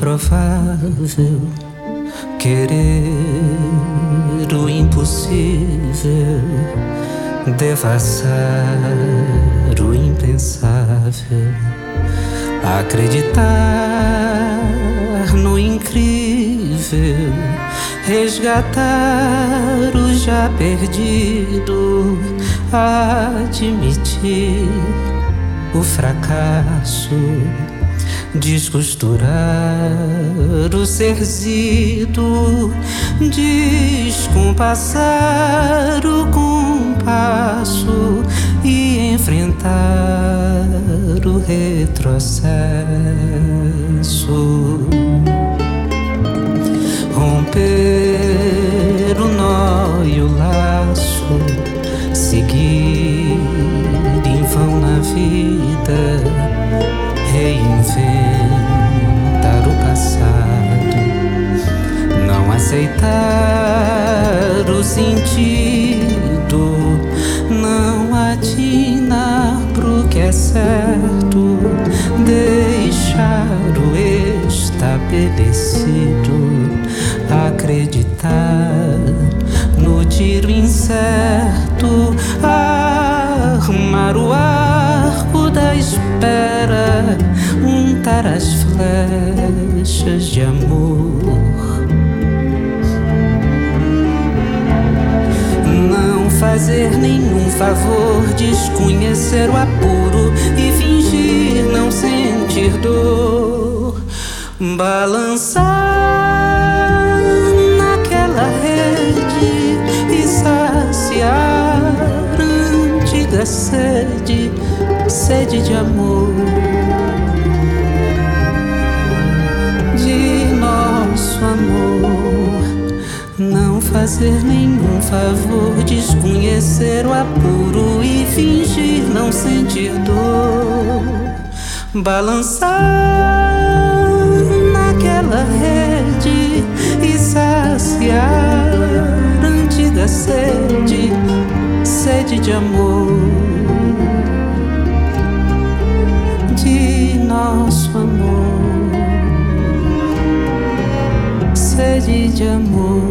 improvável, querer o impossível, devassar o impensável, acreditar no incrível, resgatar o já perdido, admitir o fracasso, descosturar o serzido, descompassar o compasso e enfrentar o retrocesso, romper o nó e o laço, seguir em vão na vida, reinventar o passado, não aceitar o sentido, não atinar pro que é certo, deixar o estabelecido, acreditar no tiro incerto, armar o arco da espera, untar as flechas de amor, não fazer nenhum favor, desconhecer o apuro e fingir não sentir dor, balançar naquela rede e saciar antiga sede, sede de amor, de nosso amor, não fazer nenhum favor, desconhecer o apuro e fingir não sentir dor, balançar naquela rede e saciar antiga sede, sede de amor, de nosso amor, sede de amor.